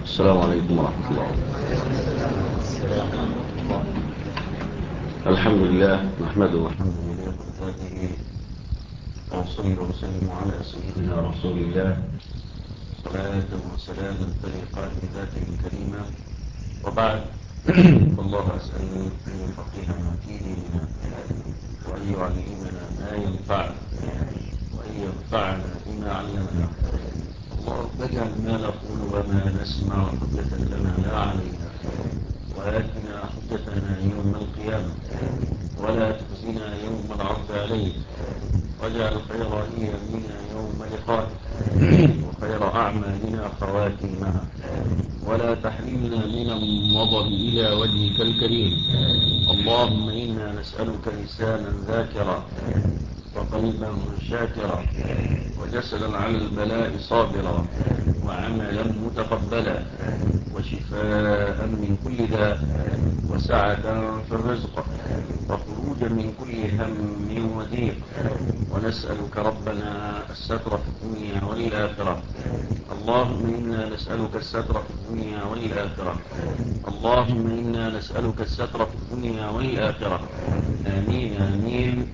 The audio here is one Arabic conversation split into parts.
السلام عليكم ورحمة الله. الحمد لله نحمده والحمد لله بذاته، وصلي وسلم على سيدنا رسول الله صلاة وسلاما طريقان بذاته الكريمة، وبعد. الله أسأل أن يفقهنا في ديننا وأن يعلمنا ما ينفعنا وأن ينفعنا بما علمنا. اللهم اجعل ما نقول وما نسمع حجة لنا لا علينا، وآتنا حجتنا يوم القيامة ولا تخزنا يوم العرض عليك، واجعل خير أيامنا يوم لقائك وخير أعمالنا خواتيمها، ولا تحرمنا من النظر إلى وجهك الكريم. اللهم إنا نسألك لسانا ذاكرا وقلبا شاكرا وجسدا على البلاء صابرا وعملا متقبلا وشفاء من كل داء وسعة في الرزق وخروجا من كل هم وضيق. ونسألك ربنا الستر في الدنيا والآخرة. اللهم إنا نسألك الستر في الدنيا والآخرة. اللهم إنا نسألك الستر في الدنيا والآخرة. آمين آمين.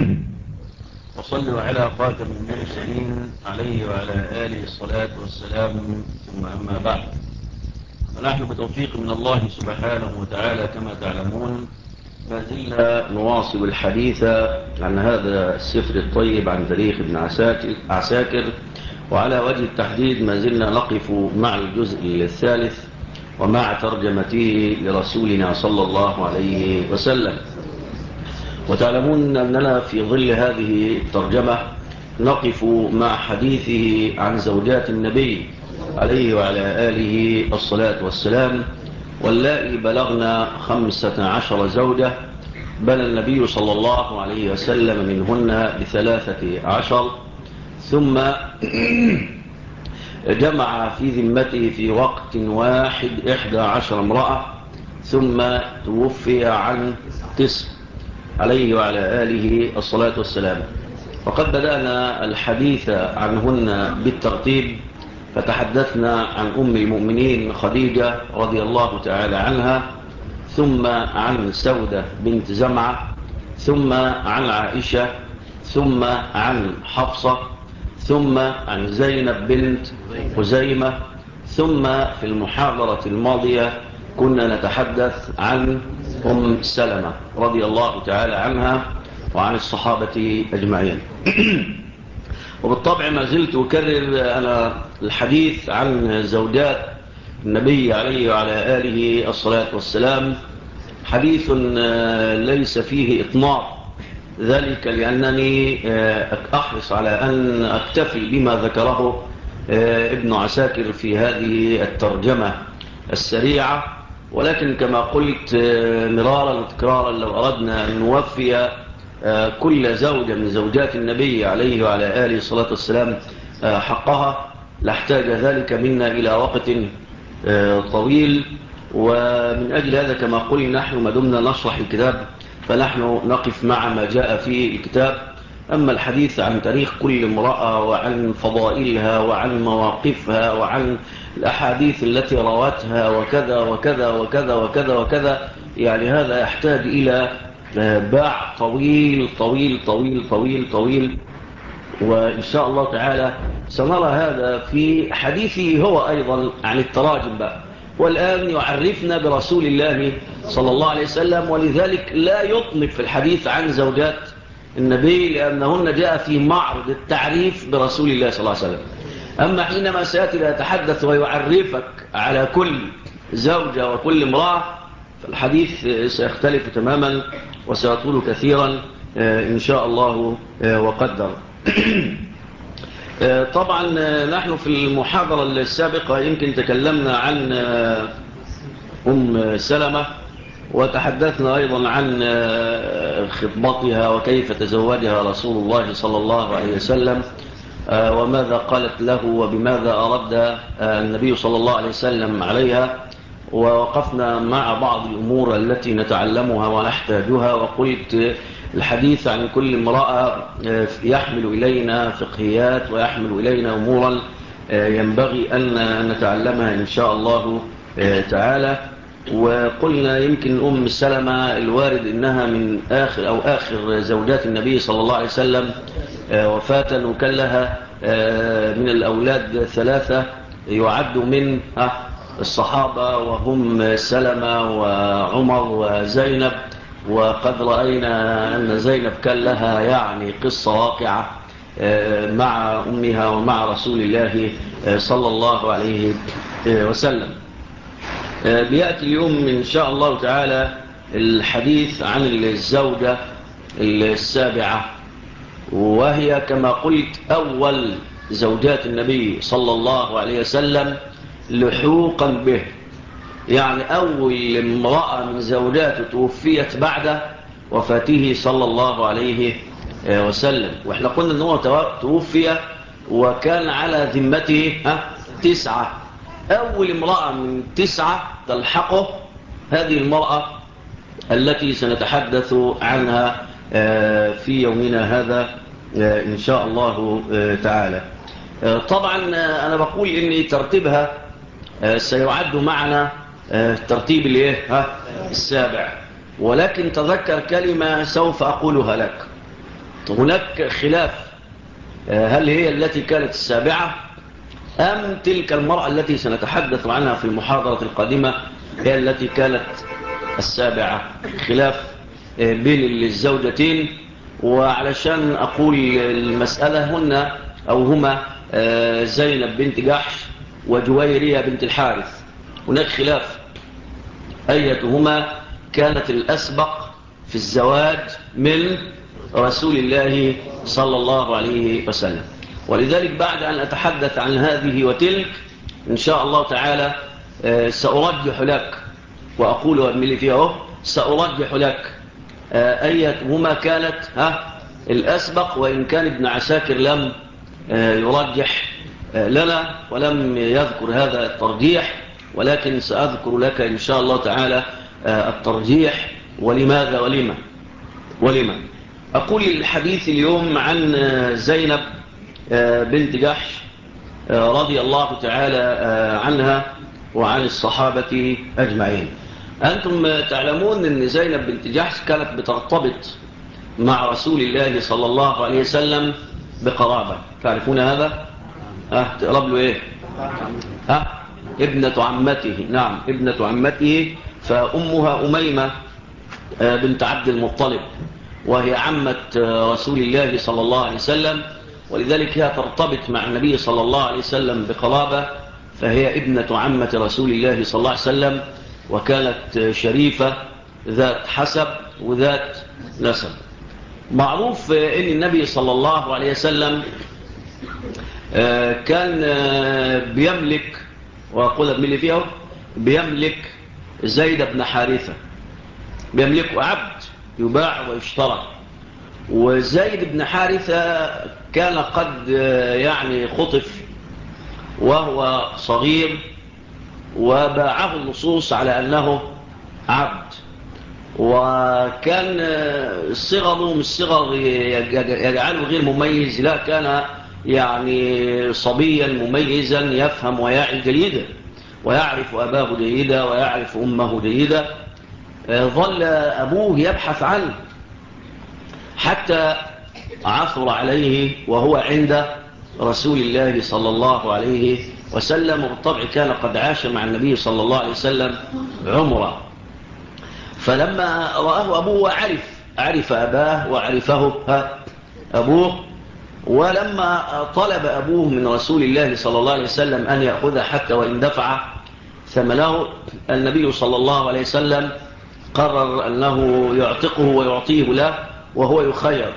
وصلوا على خاتم المرسلين عليه وعلى آله الصلاة والسلام، ثم أما بعد. ونحن بتوفيق من الله سبحانه وتعالى كما تعلمون ما زلنا نواصل الحديث عن هذا السفر الطيب عن تاريخ ابن عساكر، وعلى وجه التحديد ما زلنا نقف مع الجزء الثالث ومع ترجمته لرسولنا صلى الله عليه وسلم. وتعلمون أننا في ظل هذه الترجمة نقف مع حديثه عن زوجات النبي عليه وعلى آله الصلاة والسلام، واللائي بلغنا 15 زوجة، بل النبي صلى الله عليه وسلم منهن ب13، ثم جمع في ذمته في وقت واحد 11 امرأة، ثم توفي عن 9 عليه وعلى آله الصلاة والسلام. وقد بدأنا الحديث عنهن بالترتيب، فتحدثنا عن أم المؤمنين خديجة رضي الله تعالى عنها، ثم عن سودة بنت زمعة، ثم عن عائشة، ثم عن حفصة، ثم عن زينب بنت خزيمة، ثم في المحاضرة الماضية كنا نتحدث عن أم سلمة رضي الله تعالى عنها وعن الصحابة أجمعين. وبالطبع ما زلت أكرر أنا الحديث عن زوجات النبي عليه وعلى آله الصلاة والسلام حديث ليس فيه إطناب، ذلك لأنني أحرص على أن أكتفي بما ذكره ابن عساكر في هذه الترجمة السريعة. ولكن كما قلت مرارا وتكرارا، لو أردنا أن نوفي كل زوجة من زوجات النبي عليه وعلى آله الصلاة والسلام حقها لاحتاج ذلك منا إلى وقت طويل. ومن أجل هذا كما قلنا نحن ما دمنا نشرح الكتاب فنحن نقف مع ما جاء في الكتاب. أما الحديث عن تاريخ كل امرأة وعن فضائلها وعن مواقفها وعن الأحاديث التي روتها وكذا وكذا وكذا وكذا وكذا، يعني هذا يحتاج إلى باع طويل طويل طويل طويل طويل. وإن شاء الله تعالى سنرى هذا في حديثه هو أيضا عن التراجم بقى. والآن يعرفنا برسول الله صلى الله عليه وسلم، ولذلك لا يطلق في الحديث عن زوجات النبي لأنهن جاء في معرض التعريف برسول الله صلى الله عليه وسلم. أما حينما سيأتي يتحدث ويعرفك على كل زوجة وكل امرأة فالحديث سيختلف تماما وسيطول كثيرا إن شاء الله وقدر. طبعا نحن في المحاضرة السابقة يمكن تكلمنا عن أم سلمة، وتحدثنا أيضا عن خطبتها وكيف تزوجها رسول الله صلى الله عليه وسلم وماذا قالت له وبماذا أرد النبي صلى الله عليه وسلم عليها. ووقفنا مع بعض الأمور التي نتعلمها ونحتاجها، وقلت الحديث عن كل امرأة يحمل إلينا فقهيات ويحمل إلينا أمورا ينبغي أن نتعلمها إن شاء الله تعالى. وقلنا يمكن أم سلمة الوارد إنها من آخر زوجات النبي صلى الله عليه وسلم وفاة، وكان لها من الأولاد 3 يعد من الصحابة، وهم سلمة وعمر وزينب. وقد رأينا أن زينب كان لها يعني قصة واقعة مع أمها ومع رسول الله صلى الله عليه وسلم. بيأتي اليوم إن شاء الله تعالى الحديث عن الزوجة 7، وهي كما قلت أول زوجات النبي صلى الله عليه وسلم لحوقا به، يعني أول امرأة من زوجاته توفيت بعد وفاته صلى الله عليه وسلم. وإحنا قلنا أنه توفي وكان على ذمته 9. أول امرأة من 9 تلحقه هذه المرأة التي سنتحدث عنها في يومنا هذا إن شاء الله تعالى. طبعا أنا بقول إن ترتيبها سيعد معنا ترتيب 7، ولكن تذكر كلمة سوف أقولها لك. هناك خلاف، هل هي التي كانت 7 أم تلك المرأة التي سنتحدث عنها في المحاضرة القادمة هي التي كانت 7؟ خلاف بين الزوجتين. وعلشان أقول المسألة هما زينب بنت جحش وجويرية بنت الحارث. هناك خلاف أيتهما كانت الأسبق في الزواج من رسول الله صلى الله عليه وسلم. ولذلك بعد أن أتحدث عن هذه وتلك إن شاء الله تعالى سأرجح لك، وأقول وأملي فيها سأرجح لك أيتهما كانت الأسبق، وإن كان ابن عساكر لم يرجح لنا ولم يذكر هذا الترجيح، ولكن سأذكر لك إن شاء الله تعالى الترجيح ولماذا ولما. أقول الحديث اليوم عن زينب بنت جحش رضي الله تعالى عنها وعن الصحابة أجمعين. أنتم تعلمون أن زينب بنت جحش كانت بترتبط مع رسول الله صلى الله عليه وسلم بقرابة. تعرفون هذا؟ تقرب له إيه؟ ابنة عمته. نعم، ابنة عمته. فأمها أميمة بنت عبد المطلب، وهي عمة رسول الله صلى الله عليه وسلم، ولذلك هي ترتبط مع النبي صلى الله عليه وسلم بقرابة، فهي ابنة عمة رسول الله صلى الله عليه وسلم، وكانت شريفة ذات حسب وذات نسب. معروف أن النبي صلى الله عليه وسلم كان بيملك، وأقول أبملي فيها، بيملك زيد بن حارثة، بيملكه عبد يباع ويشترى. وزيد بن حارثة كان قد يعني خطف وهو صغير، وباعه النصوص على أنه عبد، وكان صغره من الصغر يجعله غير مميز، لا كان يعني صبيا مميزا يفهم ويعي جيدا ويعرف أباه جيدا ويعرف أمه جيدا. ظل أبوه يبحث عنه حتى عثر عليه وهو عند رسول الله صلى الله عليه وسلم، وبالطبع كان قد عاش مع النبي صلى الله عليه وسلم عمره. فلما رآه أبوه عرف أباه وعرفه أبوه، ولما طلب أبوه من رسول الله صلى الله عليه وسلم أن يأخذه حتى وإن دفع ثمنه، النبي صلى الله عليه وسلم قرر أنه يعتقه ويعطيه له وهو يخير،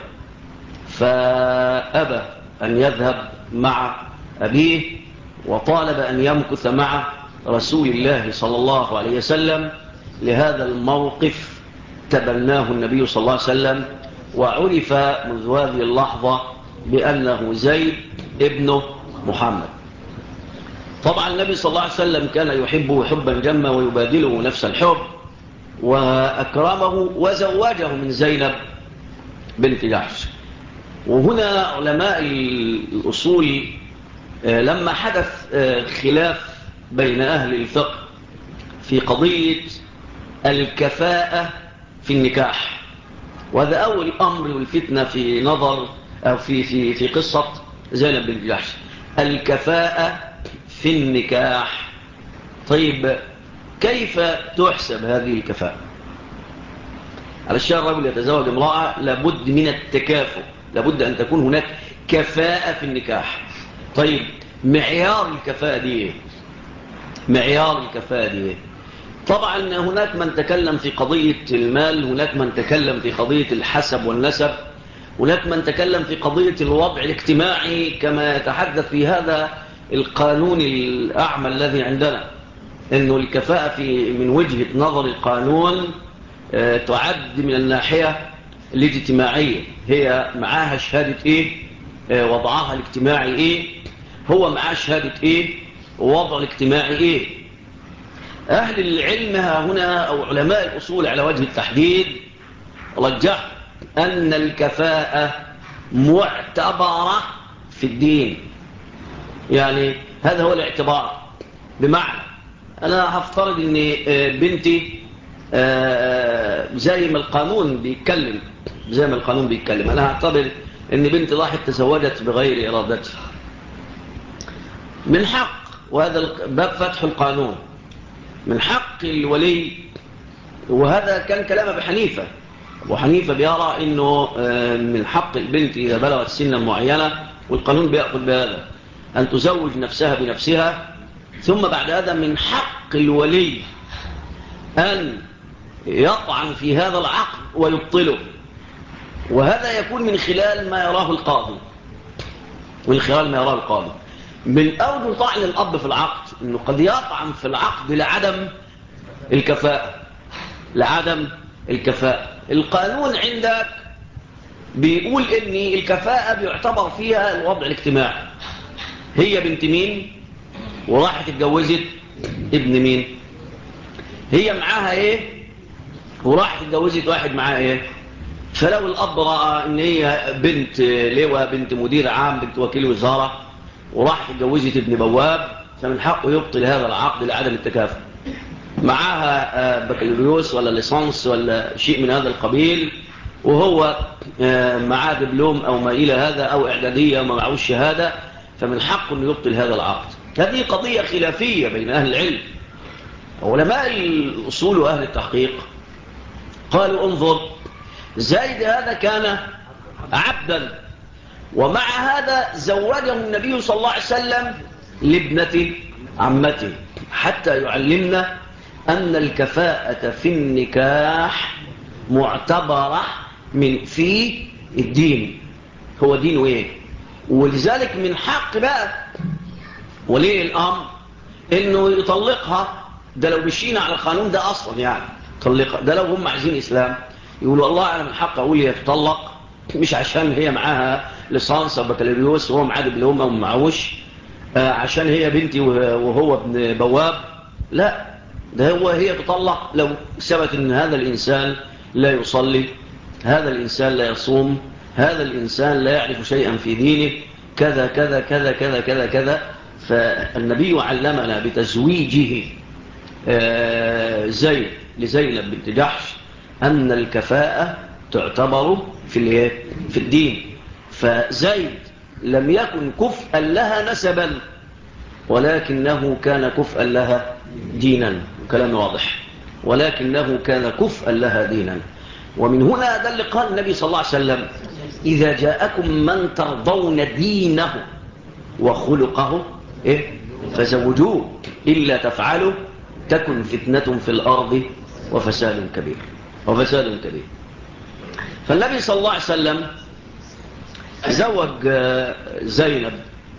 فأبى أن يذهب مع أبيه، وطالب أن يمكث مع رسول الله صلى الله عليه وسلم. لهذا الموقف تبناه النبي صلى الله عليه وسلم، وعرف منذ هذه اللحظة بأنه زيد ابن محمد. طبعا النبي صلى الله عليه وسلم كان يحبه حبا جما ويبادله نفس الحب، وأكرمه وزوجه من زينب بنت جحش. وهنا علماء الأصول لما حدث خلاف بين أهل الفقه في قضية الكفاءة في النكاح، وهذا أول أمر والفتنة في نظر أو في قصة زينب بن جحش، الكفاءة في النكاح. طيب كيف تحسب هذه الكفاءة؟ علشان الرجل يتزوج امرأة لابد من التكافؤ، لابد أن تكون هناك كفاءة في النكاح. طيب معيار الكفاءة دي ايه؟ معيار الكفاءة دي ايه؟ طبعا هناك من تكلم في قضية المال، هناك من تكلم في قضية الحسب والنسب، هناك من تكلم في قضية الوضع الاجتماعي كما يتحدث في هذا القانون الأعمى الذي عندنا، أنه الكفاءة من وجهة نظر القانون تعد من الناحية الاجتماعية، هي معاها شهادة ايه، وضعها الاجتماعي ايه، هو معاه شهادة ايه، ووضعه الاجتماعي ايه. أهل العلم هنا أو علماء الأصول على وجه التحديد رجح أن الكفاءة معتبرة في الدين. يعني هذا هو الاعتبار، بمعنى أنا هفترض أن بنتي زي ما القانون بيتكلم، أنا هعتبر أن بنتي راحت تزوجت بغير إرادتها، من حق، وهذا باب فتح القانون، من حق الولي، وهذا كان كلام أبي حنيفة. أبو حنيفة بيرى أنه من حق البنت إذا بلغت سنا معينة، والقانون بيأخذ بهذا، أن تزوج نفسها بنفسها، ثم بعد هذا من حق الولي أن يطعن في هذا العقد ويبطله، وهذا يكون من خلال ما يراه القاضي. من أوجه طعن الأب في العقد أنه قد يطعن في العقد لعدم الكفاءة. القانون عندك بيقول ان الكفاءة بيعتبر فيها الوضع الاجتماعي، هي بنت مين وراحت اتجوزت ابن مين، هي معاها ايه وراحت اتجوزت واحد معاها ايه. فلو الاب رأى ان هي بنت لواء، بنت مدير عام، بنت وكيل وزارة، وراحت اتجوزت ابن بواب، فمن حقه يبطل هذا العقد لعدم التكافؤ. معاها بكالوريوس ولا ليسانس ولا شيء من هذا القبيل، وهو معاه دبلوم أو ما إلى هذا أو إعدادية وما معهوش شهادة، فمن حقه أن يبطل هذا العقد. هذه قضية خلافية بين أهل العلم. علماء الأصول وأهل التحقيق قالوا انظر، زيد هذا كان عبدا، ومع هذا زوجه النبي صلى الله عليه وسلم لابنة عمته، حتى يعلمنا أن الكفاءة في النكاح معتبرة في الدين، هو دين وإيه. ولذلك من حق بقى ولي الأمر إنه يطلقها، ده لو مشينا على القانون ده أصلا، يعني يطلقها. ده لو هم عايزين إسلام يقولوا والله أنا من حق أقول هي تطلق، مش عشان هي معاها ليسانس أو بكالوريوس وهو معاه دبلوم أو معهوش، عشان هي بنتي وهو ابن بواب، لا، ده هي تطلق لو ثبت ان هذا الانسان لا يصلي، هذا الانسان لا يصوم، هذا الانسان لا يعرف شيئا في دينه، كذا كذا كذا كذا كذا كذا. فالنبي علمنا بتزويجه زيد لزينب بنت جحش ان الكفاءة تعتبر في الدين. فزيد لم يكن كفءا لها نسبا، ولكنه كان كفءا لها دينا، كلام واضح، ولكنه كان كفءا لها دينا. ومن هنا ده اللي قال النبي صلى الله عليه وسلم: إذا جاءكم من ترضون دينه وخلقه فزوجوه، إلا تفعلوا تكن فتنة في الأرض وفساد كبير. فالنبي صلى الله عليه وسلم زوج زينب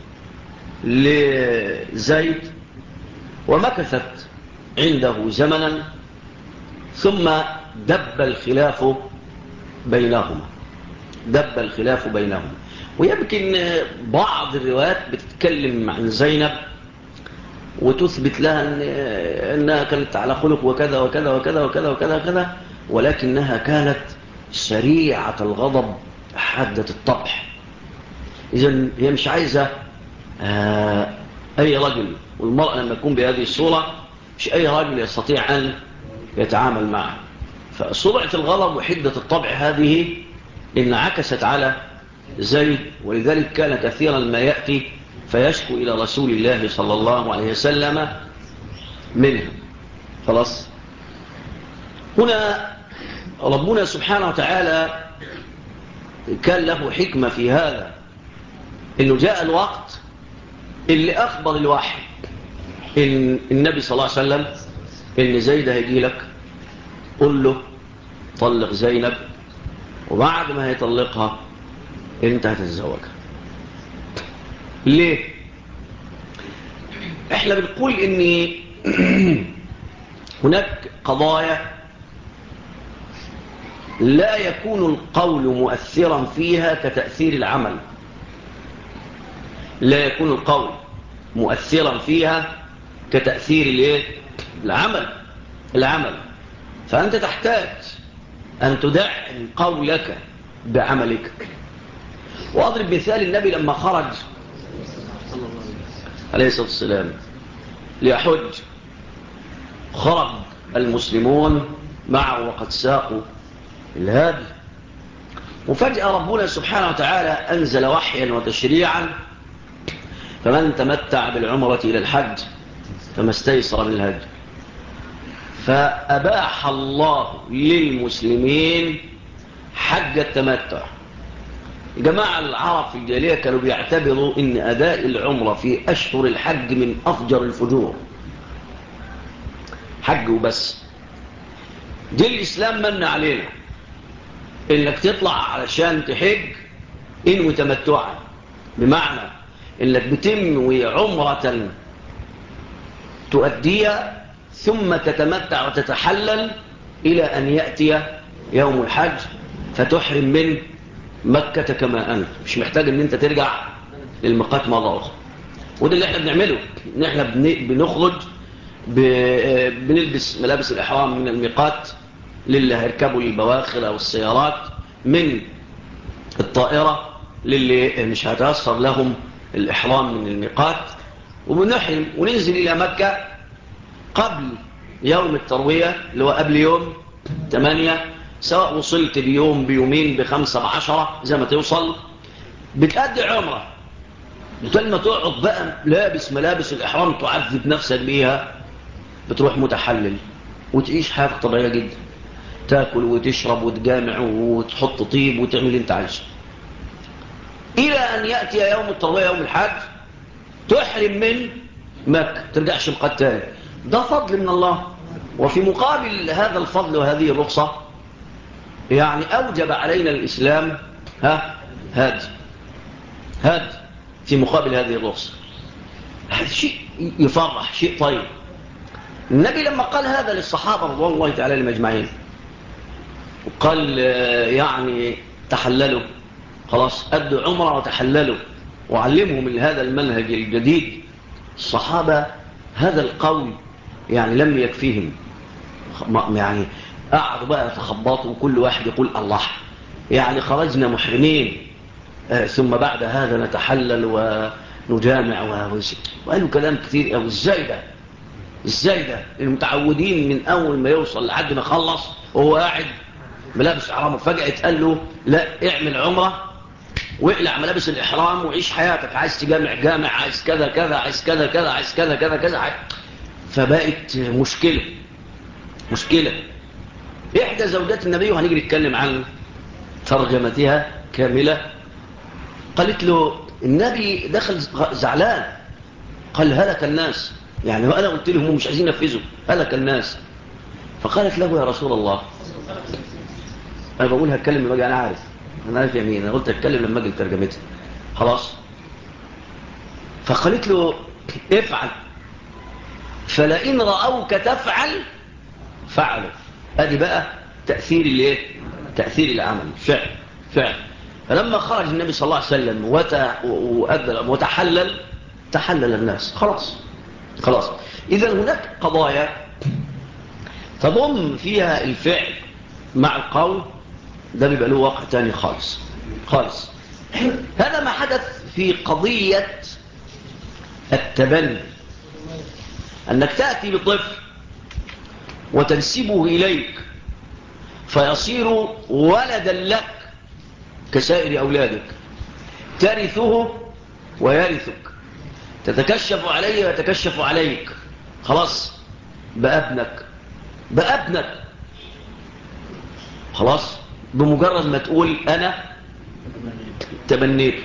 لزيد، ومكثت عنده زمنا، ثم دب الخلاف بينهما. ويمكن بعض الروايات بتتكلم عن زينب وتثبت لها أنها كانت على خلق وكذا وكذا وكذا وكذا وكذا وكذا، ولكنها كانت سريعة الغضب حادة الطبع. إذن هي مش عايزة أي رجل، والمرأة لما يكون بهذه الصورة مش أي رجل يستطيع أن يتعامل معه. فسرعة الغضب وحدة الطبع هذه انعكست على زيد، ولذلك كان كثيرا ما يأتي فيشكو إلى رسول الله صلى الله عليه وسلم منها. خلاص. هنا ربنا سبحانه وتعالى كان له حكمة في هذا، إنه جاء الوقت اللي أخبر الوحي إن النبي صلى الله عليه وسلم إن زيد هيجي لك، قل له طلق زينب، وبعد ما هيطلقها انت هتتزوجها. ليه؟ احنا بنقول ان هناك قضايا لا يكون القول مؤثرا فيها كتأثير العمل، لا يكون القول مؤثرا فيها كتأثير العمل. فأنت تحتاج أن تدعم قولك بعملك. وأضرب مثال النبي لما خرج عليه الصلاة والسلام ليحج، خرج المسلمون معه وقد ساقوا الهادي، وفجأة ربنا سبحانه وتعالى أنزل وحيا وتشريعا: فمن تمتع بالعمرة إلى الحج فما استيسر من الهدي. فأباح الله للمسلمين حج التمتع. جماعة العرب في الجاهلية كانوا بيعتبروا ان أداء العمرة في أشهر الحج من أفجر الفجور، حج وبس. دي الإسلام من علينا انك تطلع علشان تحج انوي تمتعا، بمعنى انك بتنوي عمرة تؤديها ثم تتمتع وتتحلل إلى أن يأتي يوم الحج فتحرم من مكة كما أنت، مش محتاج ان انت ترجع للميقات مرة أخرى. وده اللي احنا بنعمله، ان احنا بنخرج بنلبس ملابس الإحرام من الميقات للي هيركبوا البواخر أو السيارات، من الطائرة للي مش هتأثر لهم الإحرام من الميقات، وبنحرم وننزل إلى مكة قبل يوم التروية اللي هو قبل يوم 8، سواء وصلت بيوم بيومين ب5 ب10 زي ما توصل، بتأدي عمرة. بدل ما تقعد بقى لابس ملابس الإحرام تعذب نفسك بيها، بتروح متحلل وتعيش حياتك طبيعية جدا، تاكل وتشرب وتجامع وتحط طيب وتعمل اللي انت عايزه، إلى أن يأتي يوم التروية يوم الحج تحرم من مكة، ترجعش مقاد تاني. ده فضل من الله. وفي مقابل هذا الفضل وهذه الرخصة يعني أوجب علينا الإسلام هاد في مقابل هذه الرخصة. هذا شيء يفرح، شيء طيب. النبي لما قال هذا للصحابة رضوان الله تعالى عليهم أجمعين، وقال يعني تحللوا، خلاص أدوا عمره وتحللوا، وعلمهم من هذا المنهج الجديد، الصحابة هذا القول يعني لم يكفيهم، يعني قعدوا بقى يتخبطوا وكل واحد يقول الله، يعني خرجنا محرمين ثم بعد هذا نتحلل ونجامع وقالوا كلام كثير. أو ازاي ده المتعودين من أول ما يوصل لحد ما يخلص وهو قاعد ملابس إحرامه، فجأة يتقال له لا اعمل عمرة واقلع ملابس الإحرام وعيش حياتك، عايز تجامع جامع، عايز كذا كذا، عايز كذا كذا، عايز كذا كذا كذا. فبقت مشكلة. إحدى زوجات النبي، وهنيجي نتكلم عن ترجمتها كاملة، قالت له النبي دخل زعلان، قال هلك الناس، يعني وأنا قلت لهم هم مش عايزين ينفذوا، هلك الناس. فقالت له يا رسول الله، أنا بقول هتكلم لما أجي، أنا عارف يمين، أنا قلت هتكلم لما أجي ترجمتها خلاص. فقالت له افعل، فلئن رأوك تفعل فعلوا. ادي بقى تأثير العمل، فعل. فلما خرج النبي صلى الله عليه وسلم وتحلل، تحلل الناس خلاص. إذا هناك قضايا تضم فيها الفعل مع القول، ده بيبقى له واقع تاني خالص. هذا ما حدث في قضية التبني، أنك تأتي بطفل وتنسبه إليك فيصير ولدا لك كسائر أولادك، ترثه ويرثك، تتكشف عليه ويتكشف عليك، خلاص بأبنك خلاص، بمجرد ما تقول أنا تبنيته.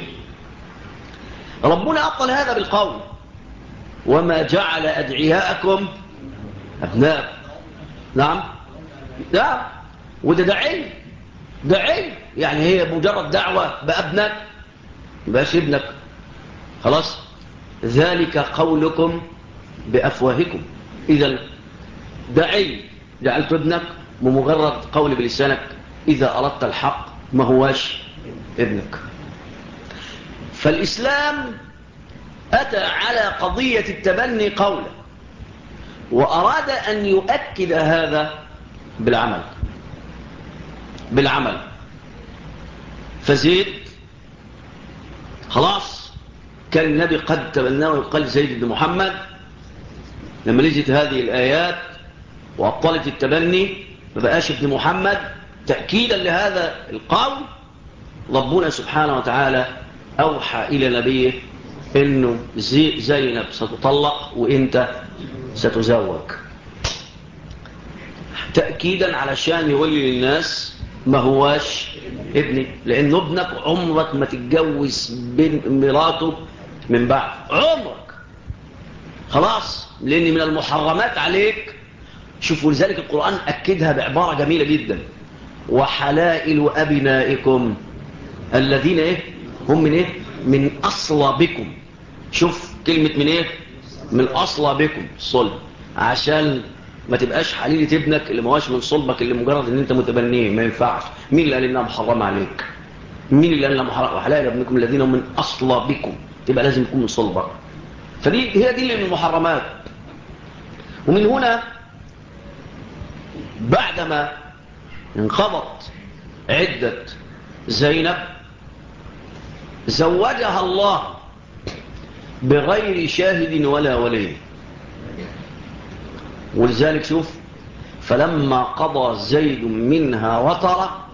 ربنا أبطل هذا بالقول وما جعل أدعياءكم أبناء. نعم نعم، وده دعي يعني هي مجرد دعوة بأبنك باش ابنك، خلاص. ذلك قولكم بأفواهكم، إذا دعي جعلت ابنك بمجرد قول بلسانك، إذا أردت الحق ما هواش ابنك. فالإسلام أتى على قضية التبني قولا، وأراد أن يؤكد هذا بالعمل. فزيد خلاص كان النبي قد تبناه، ويقال زيد بن محمد. لما نجت هذه الآيات وأبطلت التبني فبقاش ابن محمد، تأكيدا لهذا القول ربنا سبحانه وتعالى أوحى إلى نبيه إنه زينب ستطلق وإنت ستزوج، تأكيدا علشان يقول للناس ما هواش ابني، لأنه ابنك عمرك ما تتجوز مراته من بعد عمرك، خلاص، لأن من المحرمات عليك. شوفوا لذلك القرآن أكدها بعبارة جميلة جدا: وحلائل أبنائكم الذين هم من أصلابكم. شوف كلمة من من أصلابكم، صلب، عشان ما تبقاش حليلة ابنك اللي ما هواش من صلبك، اللي مجرد ان انت متبنيه، ما ينفعش. مين اللي قال انها محرمة عليك؟ مين اللي قال انها محرمة؟ وحلائل ابنكم الذين هم من أصلابكم، تبقى لازم يكون من صلبك. فدي هي دي اللي من المحرمات. ومن هنا بعدما انقضت عدة زينب زوجها الله بغير شاهد ولا ولي. ولذلك شوف: فلما قضى زيد منها وطرا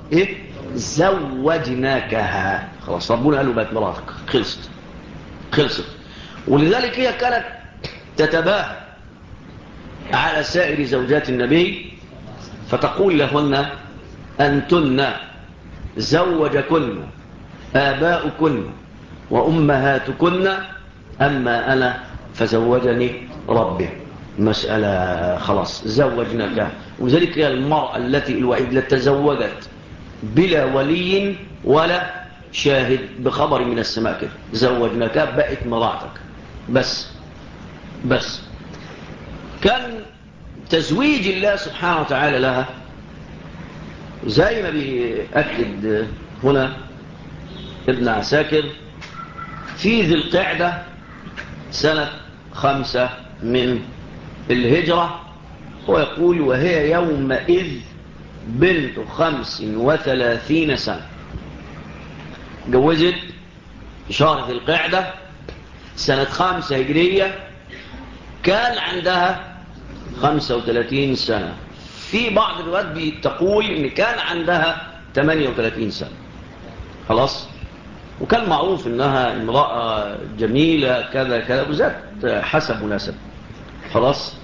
زوجناكها. خلاص ربنا قال له بقت مراتك، خلصت. ولذلك هي كانت تتباهى على سائر زوجات النبي فتقول لهن: أنتن زوجكن آباؤكن وأمهاتكن، أما أنا فزوجني ربي. مسألة خلاص زوجناك. وذلك هي المرأة الوحيدة التي تزوجت بلا ولي ولا شاهد، بخبر من السماء كده: زوجناك، بقت مراتك. بس كان تزويج الله سبحانه وتعالى لها زي ما بيأكد هنا ابن عساكر في ذي القعدة سنة 5 من الهجرة، ويقول: وهي يومئذ بنت 35 سنة. جوزت في شهر ذي القعدة سنة 5 هجرية، كان عندها 35 سنة. في بعض الروايات بتقول إن كان عندها 38 سنة. خلاص. وكان معروف إنها امرأة جميلة كذا كذا، وذات حسب ونسب. خلاص.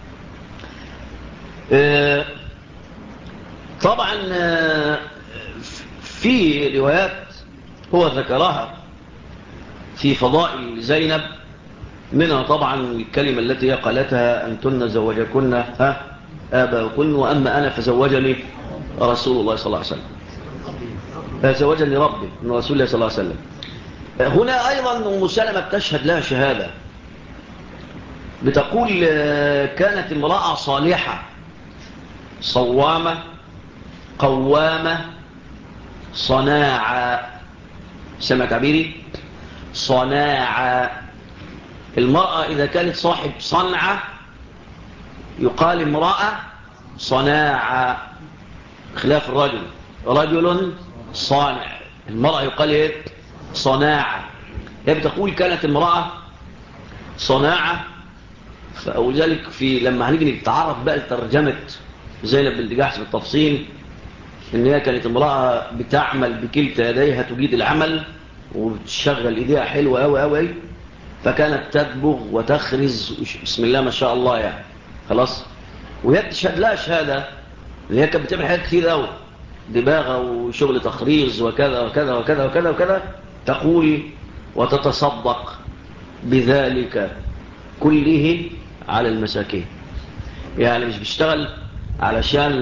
طبعا في روايات هو ذكرها في فضائل زينب، منها طبعا الكلمة التي قالتها: أنتن زوجكن آباؤكن وأما أنا فزوجني رسول الله صلى الله عليه وسلم، زوجني ربي من رسول الله صلى الله عليه وسلم. هنا أيضا أم سلمة تشهد لها شهادة، بتقول: كانت امرأة صالحة صوامة قوامة صناعة. سمع تعبيري؟ صناعة. المرأة إذا كانت صاحب صنعة يقال امرأة صناعة، خلاف الرجل، رجل صانع. المرأة يقال صناعة. هي بتقول: كانت امرأة صناعة. ولذلك لما هنيجي نتعرف بقى ترجمة زينب بنت جحش بالتفصيل، ان هي كانت امرأة بتعمل بكلتا يديها تجيد العمل وتشغل ايديها حلوة قوي قوي، فكانت تدبغ وتخرز بسم الله ما شاء الله يعني خلاص. وهي تشهد لها شهادة اللي هي كانت بتعمل حاجات كتير قوي، دباغة وشغل تخريز وكذا وكذا وكذا وكذا وكذا. تقول وتتصدق بذلك كله على المساكين. يعني مش بيشتغل علشان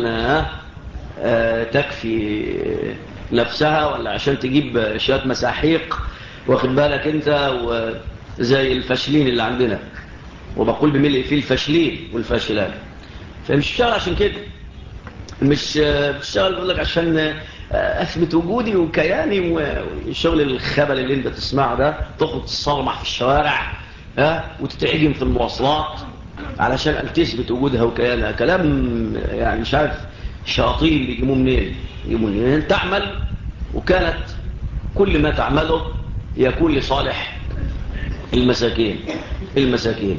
تكفي نفسها ولا عشان تجيب شوية مساحيق، واخد بالك انت، وزي الفاشلين اللي عندنا، وبقول بملء فيه الفاشلين والفاشلات. فمش بيشتغل عشان كده، مش بيشتغل بيقول لك عشان اثبت وجودي وكياني وشغل الخبل اللي انت تسمعه ده، تخرج تصرمح في الشوارع وتتعجم في المواصلات علشان أن تثبت وجودها وكيانها. كلام يعني مش عارف الشياطين اللي يجيبوه منين. تعمل، وكانت كل ما تعمله يكون لصالح المساكين.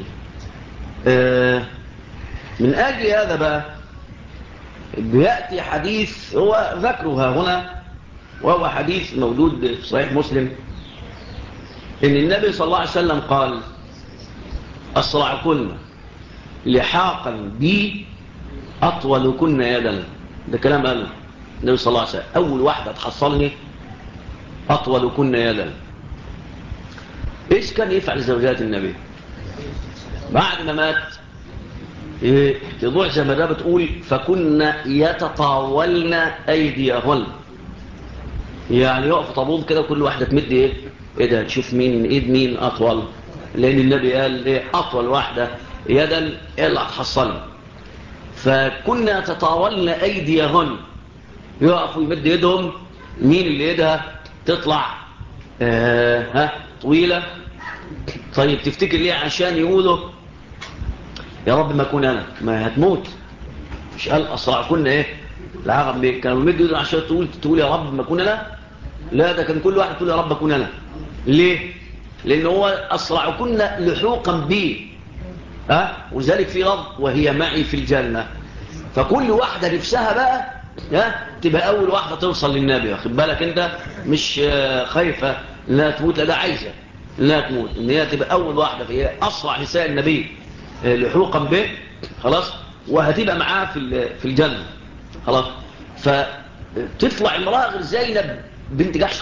من أجل هذا بقى بيأتي حديث هو ذكرها هنا، وهو حديث موجود في صحيح مسلم، إن النبي صلى الله عليه وسلم قال: أسرعكن لحاقا بي أطولكن يدا. ده كلام قاله النبي صلى الله عليه وسلم، أول واحدة تحصلني أطولكن يدا. إيش كان يفعل زوجات النبي بعد ما مات؟ تضوع زي ما ده بتقول: فكنا يتطاولن أيديهن. يعني يقف طابون كده وكل واحدة تمد إيه ده تشوف مين إيد مين أطول، لأن النبي قال أطول واحدة يدا اللي هتحصلني. فكنا يتطاولن أيديهن، يقفوا يمد يدهم مين اللي يدها تطلع طويلة. طيب تفتكر ليه؟ عشان يقولوا يا رب ما أكون أنا، ما هتموت. مش قال أسرع كنا العرب كانوا يمد يدهم عشان تقول يا رب ما أكون أنا؟ لا، ده كان كل واحد تقول يا رب أكون أنا. ليه؟ لأن هو أسرع كنا لحوقا بي، ولذلك في رب وهي معي في الجنة. فكل واحدة نفسها بقى تبقى أول واحدة توصل للنبي، واخد بالك أنت، مش خايفة لا تموت، لا ده عايزة لا تموت، إن هي تبقى أول واحدة، فهي أسرع نساء النبي لحوقا به خلاص، وهتبقى معاه في الجنة خلاص. فتطلع امرأة غير زينب بنت جحش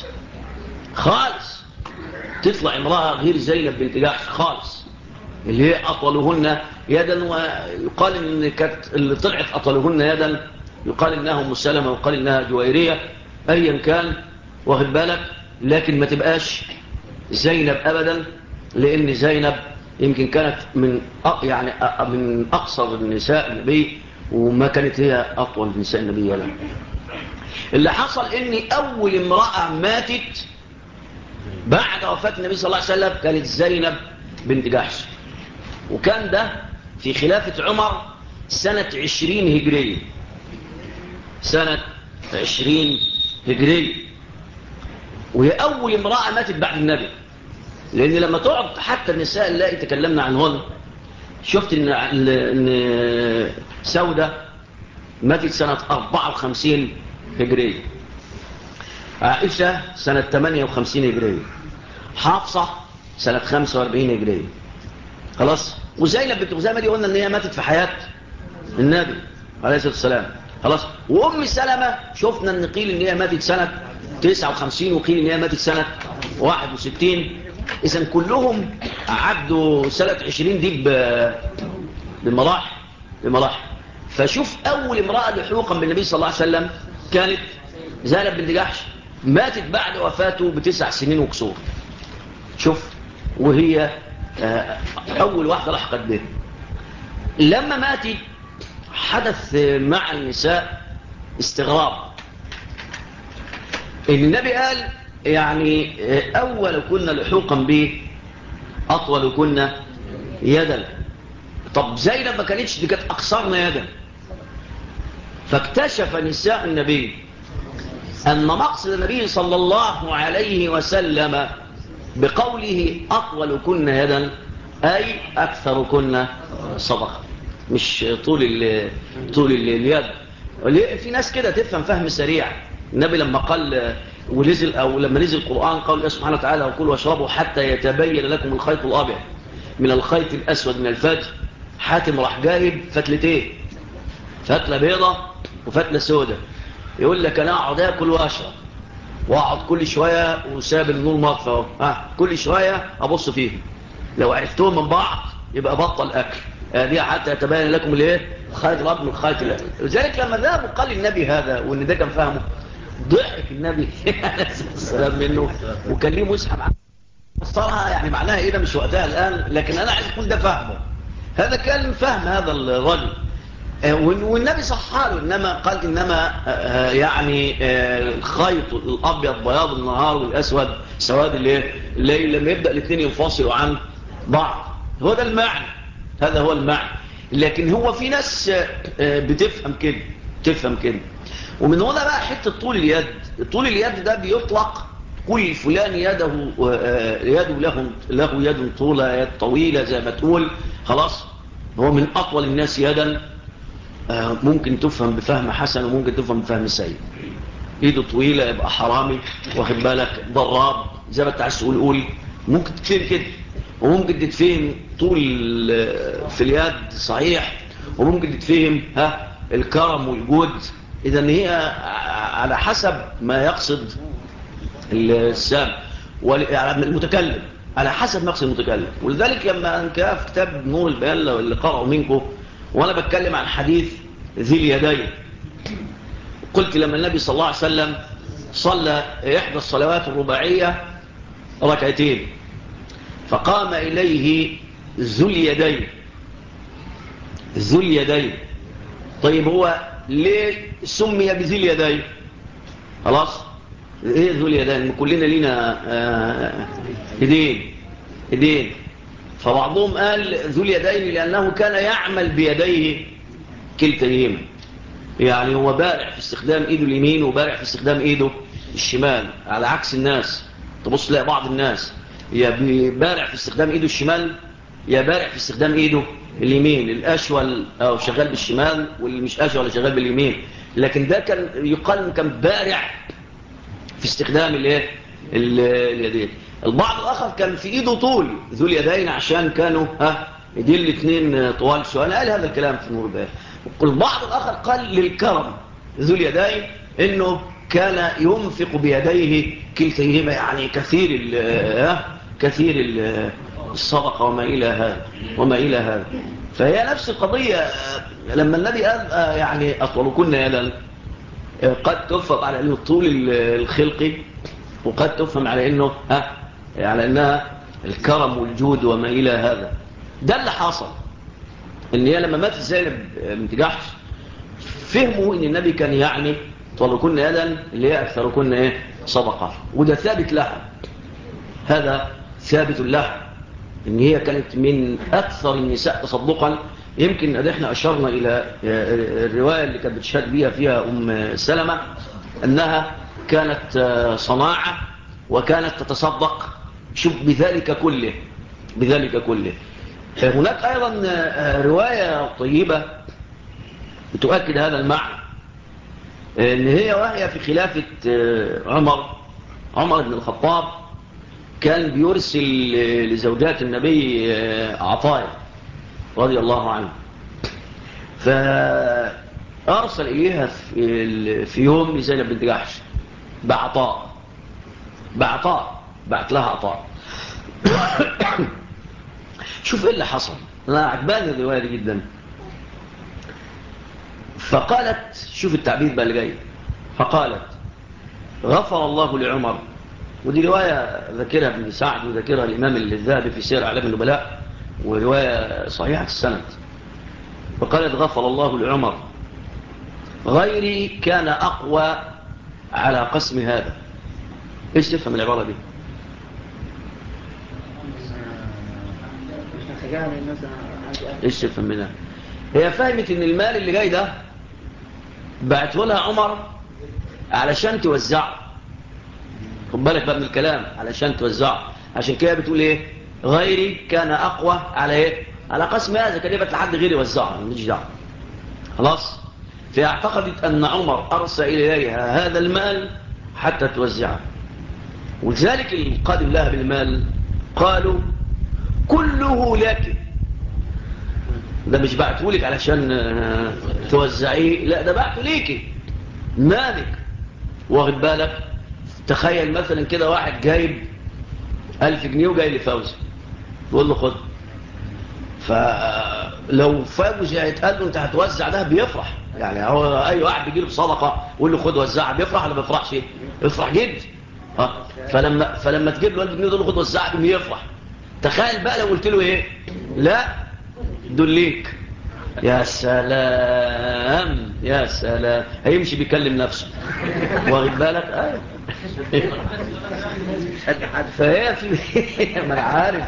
خالص، تطلع امرأة غير زينب بنت جحش خالص، اللي هي أطولهن يدا. ويقال إن كانت اللي طلعت أطولهن يدا يقال إنها أم سلمة، ويقال إنها جويرية، أيا كان واخد بالك، لكن ما تبقاش زينب أبدا، لأن زينب يمكن كانت من أقصر النساء النبي، وما كانت هي أطول نساء النبي يدا. اللي حصل إن أول امرأة ماتت بعد وفاة النبي صلى الله عليه وسلم كانت زينب بنت جحش، وكان ده في خلافة عمر سنة 20 هجرية، سنة 20 هجرية. وهي أول امرأة ماتت بعد النبي، لأن لما تقعد حتى النساء اللي تكلمنا عنهن، شفت إن سودة ماتت سنة 54 هجرية، عائشة سنة 58 هجرية، حافصة سنة 45 هجرية خلاص. وزينب بنت خزيمة دي قلنا ان هي ماتت في حياة النبي عليه الصلاة والسلام خلاص. وام سلمة شفنا ان قيل ان هي ماتت سنة 59، وقيل ان هي ماتت سنة 61. اذا كلهم عدوا سنة 20 دي بمراحل. فشوف اول امرأة لحوقا بالنبي صلى الله عليه وسلم كانت زينب بنت جحش، ماتت بعد وفاته ب9 سنين وكسور. شوف، وهي أول واحدة لحقت به. لما ماتت حدث مع النساء استغراب، إن النبي قال يعني أول كنا لحوقا به أطول كنا يدا. طب زينب ما كانتش، دي كانت أقصرنا يدا. فاكتشف نساء النبي أن مقصد النبي صلى الله عليه وسلم بقوله أطول كنا يدا أي أكثركن صدقة، مش طول اليد. في ناس كده تفهم فهم سريع. النبي لما قال ونزل، أو لما نزل القرآن قال الله سبحانه وتعالى وكلوا واشربوا حتى يتبين لكم الخيط الأبيض من الخيط الأسود من الفجر. حاتم راح جايب فتلتين، فتلة بيضة وفتلة سودة. يقول لك أنا أقعد أكل وأشرب وأقعد كل شوية وساب النور مطفى، كل شوية أبص فيه، لو عرفتهم من بعض يبقى بطل أكل. دي حتى يتبين لكم الايه الخيط الأبيض من الخيط الأسود. لذلك لما ذهب وقال النبي هذا وإن ده كان فهمه، ضحك النبي عليه السلام منه وكان ليه مسحب عنه. فسرها يعني معناها ايه، ده مش وقتها الآن، لكن أنا عايز أقول ده فهمه، هذا كان فهم هذا الرجل. والنبي صححه له، إنما قال إنما يعني الخيط الأبيض بياض النهار والأسود سواد الليل، لما يبدأ الاثنين ينفصلوا عن بعض. هو ده المعنى، هذا هو المعنى. لكن هو في ناس بتفهم كده، تفهم كده. ومن هنا بقى حتة طول اليد. طول اليد ده بيطلق كل فلان يده له يد طولة، يد طويلة زي ما تقول، خلاص. هو من أطول الناس يدا. ممكن تفهم بفهم حسن وممكن تفهم بفهم سيء. ايده طويلة يبقى حرامي، واخد بالك، ضراب زي ما انت عايز تقول، ممكن تتفهم كده. وممكن تتفهم طول في اليد صحيح، وممكن تتفهم الكرم والجود. اذا هي على حسب ما يقصد السام المتكلم، على حسب ما يقصد المتكلم. ولذلك لما انكاف في كتاب نور البيان اللي قرأوا منكم وانا بتكلم عن حديث ذي اليدين، قلت لما النبي صلى الله عليه وسلم صلى إحدى الصلوات الرباعية ركعتين، فقام إليه ذو اليدين. ذو اليدين، طيب هو ليه سمي بذي اليدين؟ خلاص، ايه ذو اليدين؟ كلنا لينا ايدين. فبعضهم قال ذو اليدين لأنه كان يعمل بيديه كلتيهما، يعني هو بارع في استخدام ايده اليمين وبارع في استخدام ايده الشمال، على عكس الناس. تبص تلاقي بعض الناس يا بارع في استخدام ايده الشمال يا بارع في استخدام ايده اليمين، الاشول او شغال بالشمال واللي مش اشول ولا شغال باليمين. لكن ده كان يقال كان بارع في استخدام اليدين. البعض الاخر كان في ايده طول ذو اليدين عشان كانوا ايدين الاثنين طوال شويه. انا قال هذا الكلام في نور البيان. البعض الآخر قال للكرم ذو اليدين إنه كان ينفق بيديه كلتيهما، يعني كثير الصدقة وما إلى هذا. فهي نفس القضية. لما النبي قال يعني أطولكن يدا، قد تفهم على أنه طول الخلقي، وقد تفهم على أنه على أنها الكرم والجود وما إلى هذا. ده اللي حصل، ان هي لما مات زينب بنت جحش فهموا ان النبي كان يعني طلقن يدا اللي هي اكثركن صدقه. وده ثابت لها، هذا ثابت لها ان هي كانت من اكثر النساء تصدقا. يمكن ان احنا اشرنا الى الروايه اللي كانت بتشهد بيها فيها سلمة انها كانت صناعه وكانت تتصدق شوف بذلك كله. هناك أيضا رواية طيبة بتؤكد هذا المعنى، إن هي وهي في خلافة عمر بن الخطاب كان بيرسل لزوجات النبي عطايا رضي الله عنه. فأرسل إليها في يوم لزينب بنت جحش بعطاء، بعت لها عطاء. شوف ايه اللي حصل، انا عجباني الروايه دي جدا. فقالت، شوف التعبير بقى اللي جاي، فقالت غفر الله لعمر. ودي روايه ذكرها ابن سعد وذكرها الامام الذهبي في سير اعلام النبلاء، وروايه صحيحه السند. فقالت غفر الله لعمر، غيري كان اقوى على قسم هذا. ايش تفهم العباره دي؟ ايش تفهم منها؟ هي فهمت ان المال اللي جاي ده بعته لها عمر علشان توزعه. خد بالك بقى من الكلام، علشان توزعه. عشان كده بتقول ايه غيري كان أقوى على إيه؟ على قسم هذا كلمة لحد غيري وزعها مش دعوة. خلاص. فاعتقدت أن عمر أرسل إليها هذا المال حتى توزعه، ولذلك القادم لها بالمال قالوا كله لك. ده مش بعته لك علشان توزعيه، لا ده بعته ليكي مالك. واخد بالك؟ تخيل مثلا كده واحد جايب 1000 جنيه وجاي لفوزي يقول له خد، فلو فوزي هيتقال له انت هتوزع ده بيفرح. يعني هو اي واحد بيجي له بصدقه يقول له خد وزعها بيفرح ولا ما بيفرحش؟ يفرح جدا. فلما تجيب له 1000 جنيه تقول له خد وزعها بيفرح. تخيل بقى لو قلت له ايه؟ لا دول ليك. يا سلام يا سلام، هيمشي بيكلم نفسه. واخد بالك؟ ايوه. فهي في ما انا عارف.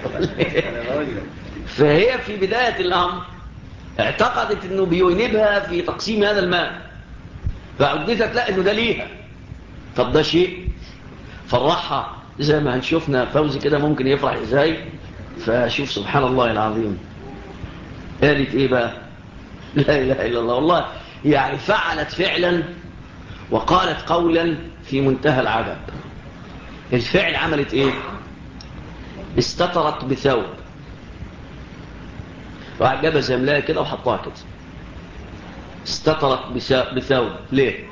فهي في بداية الامر اعتقدت انه بينيبها في تقسيم هذا المال، فعدتت لا انه ده ليها. طب ده شيء فرحها زي ما هنشوفنا فوزي كده ممكن يفرح ازاي. فشوف سبحان الله العظيم قالت ايه بقى؟ لا اله الا الله. والله يعني فعلت فعلا وقالت قولا في منتهى العجب. الفعل عملت ايه؟ استترت بثوب، راح جابها زملاها كده وحطها كده. استترت بثوب. ليه؟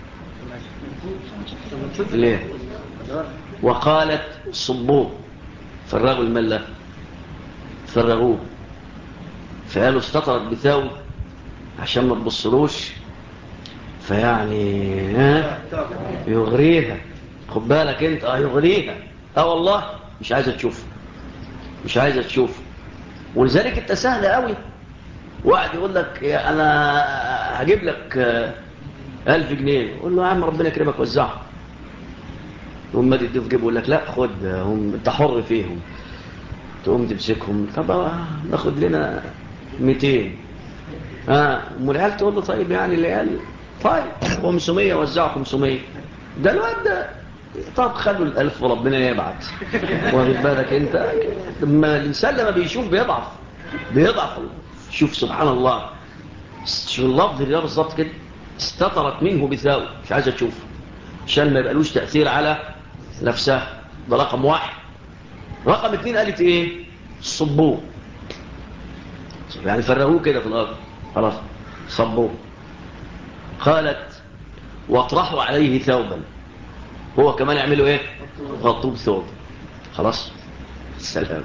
ليه؟ وقالت صبوه، فرغوا الملة، فرغوه. فقالوا استترت بثوب عشان ما تبصلوش، فيعني يغريها. خد بالك انت، يغريها. والله مش عايزة تشوف، مش عايزة تشوف. ولذلك انت سهل قوي واحد يقول لك انا هجيب لك 1000 جنيه، قول له يا عم ربنا يكرمك وزعها. يقوم ما تديه في جيبه يقول لك لا خد، هم انت حر فيهم. تقوم تمسكهم، طب ناخد لنا 200. ام العيال تقول له طيب يعني العيال طيب 500 وزعوا 500. ده الواد ده طب خلوا ال1000 وربنا يبعت. واخد بالك انت؟ لما الانسان لما بيشوف بيضعف. شوف سبحان الله، شوف اللفظ اللي بالظبط كده. استطرت منه بثاوب، مش عايزه تشوف عشان ما يبقالوش تأثير على نفسها. ده رقم واحد. رقم 2 قالت ايه؟ صبوه، يعني فرغوه كده في الارض، خلاص صبوه. قالت واطرحوا عليه ثوبا، هو كمان يعملوا ايه؟ غطوه بثوب. خلاص السلام.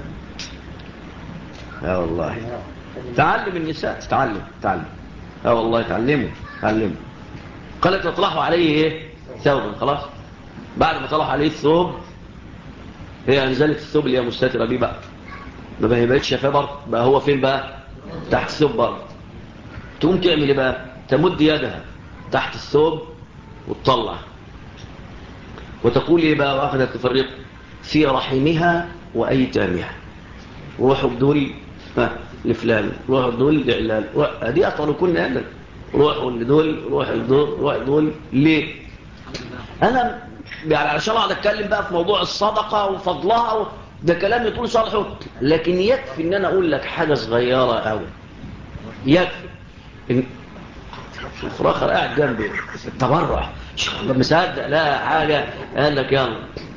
يا والله تعلم النساء، تعلم. والله تعلموا. قالت اطرحوا عليه ايه؟ ثوبا. خلاص بعد ما طرحوا عليه الثوب، هي انزلت الثوب اللي هي مستتره بيه بقى، ما هي بقتش شايفاه برضه، بقى هو فين بقى؟ تحت الثوب برضه. تقوم تعمل ايه بقى؟ تمد يدها تحت الثوب وتطلع وتقول ايه بقى؟ واخذت تفرق في رحمها وايتامها. روحوا بدول لفلان، روحوا بدول لعلان، دي اطول كنا هذا. روحوا لدول، روحوا لدول. ليه؟ انا يعني علشان اقعد اتكلم بقى في موضوع الصدقه وفضلها ده كلام يطول صالحه، لكن يكفي ان انا اقول لك حاجه صغيره قوي. يكفي إن الفراخر قاعد جنبي التبرع مصدق لا حاجه قال لك يلا.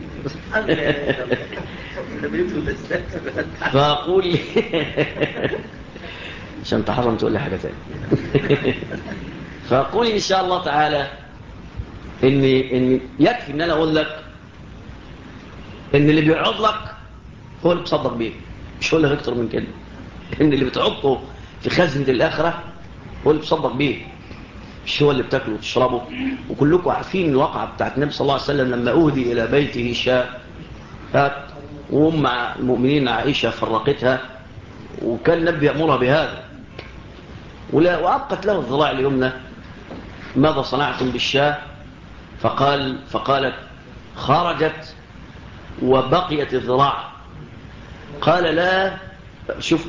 فاقول لي عشان تحرم تقول لي حاجه ثانيه. فاقول ان شاء الله تعالى ان يكفي ان انا اقول لك ان اللي بيعرض لك هو اللي بتصدق بيه، مش هقول لك اكتر من كده. ان اللي بتحطه في خزنه الاخره هو اللي بتصدق بيه، مش هو اللي بتاكله وتشربه. وكلكم عارفين الواقعه بتاعت النبي صلى الله عليه وسلم لما اهدي الى بيته شاة، وام المؤمنين عائشه فرقتها، وكان النبي يامرها بهذا، وابقت له الذراع اليمنى. ماذا صنعتم بالشاة؟ فقالت خرجت وبقيت الذراع. قال لا، شوف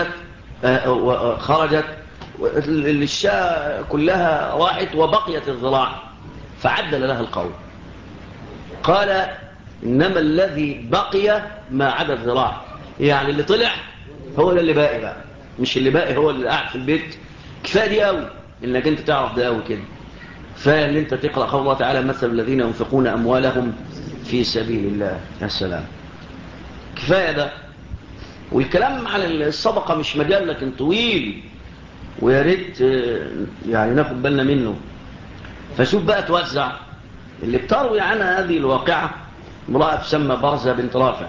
خرجت الشاة كلها راحت وبقيت الذراع، فعدل لها القول. قال إنما الذي بقي ما عدا الذراع. يعني اللي طلع هو ده اللي باقي بقى، مش اللي باقي هو اللي قاعد في البيت. كفاية دي قوي انك انت تعرف ده قوي كده. كفاية ان انت تقرأ قول الله تعالى مثل الذين ينفقون اموالهم في سبيل الله. يا سلام، كفاية ده. والكلام عن الصدقة مش مجال لكن طويل، ويا ريت يعني ناخد بالنا منه. فشوف بقى توزع. اللي بتروي عنها هذه الواقعة امرأة تسمى برزة بنت رافع.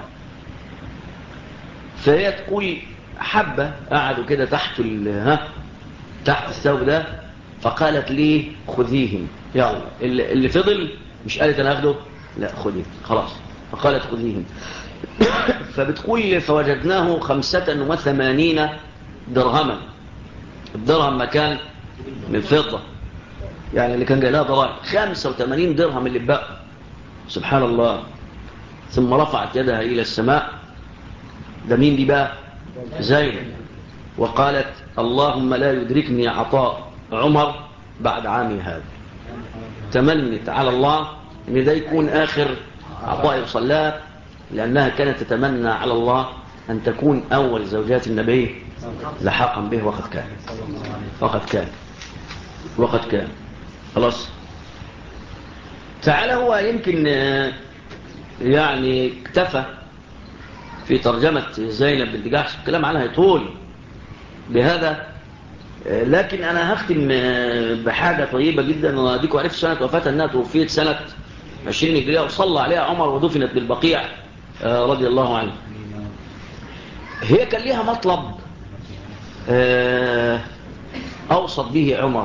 فهي تقول حبة قعدوا كده تحت الثوب ده، فقالت لي خذيهم، يلا اللي فضل. مش قالت انا اخده، لا خذيه خلاص. فقالت خذيهم. فبتقول فوجدناه 85 درهما. الدرهم مكان من فضة، يعني اللي كان جاي لها ضرائب 85 درهم اللي بقى. سبحان الله. ثم رفعت يدها إلى السماء. ده مين دي بقى؟ زينب. وقالت اللهم لا يدركني عطاء عمر بعد عامي هذا. تمنت على الله ان ده يكون آخر عطاء يوصل لها، لأنها كانت تتمنى على الله أن تكون أول زوجات النبي لحاقا به. وقد كان خلاص. تعالى هو يمكن يعني اكتفى في ترجمة زينب بنت جحش، الكلام عنها يطول بهذا. لكن أنا هختم بحاجة طيبة جدا. وأديكوا عرفت سنة وفاتها أنها توفيت سنة 20 هجرية، وصلى عليها عمر ودفنت بالبقيع رضي الله عنه. هي كان ليها مطلب أوصت به عمر.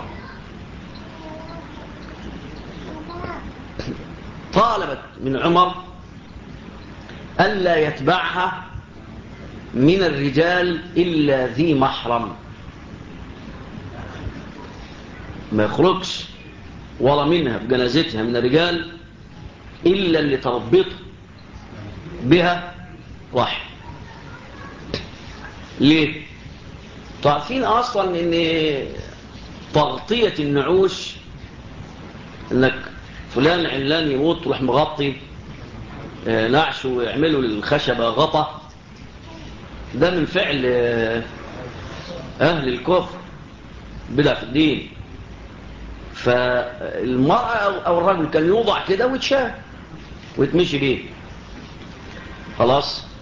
طالبت من عمر ألا يتبعها من الرجال إلا ذي محرم، ما يخرجش ولا منها في جنازتها من الرجال إلا اللي تربطه بها وحي. ليه؟ تعرفين أصلا أن تغطية النعوش، أنك فلان علان يموت تروح مغطي نعش ويعملوا للخشبة غطا، ده من فعل أهل الكفر بدع في الدين. فالمرأة أو الرجل كان يوضع كده ويتشاه ويتمشي بيه خلاص.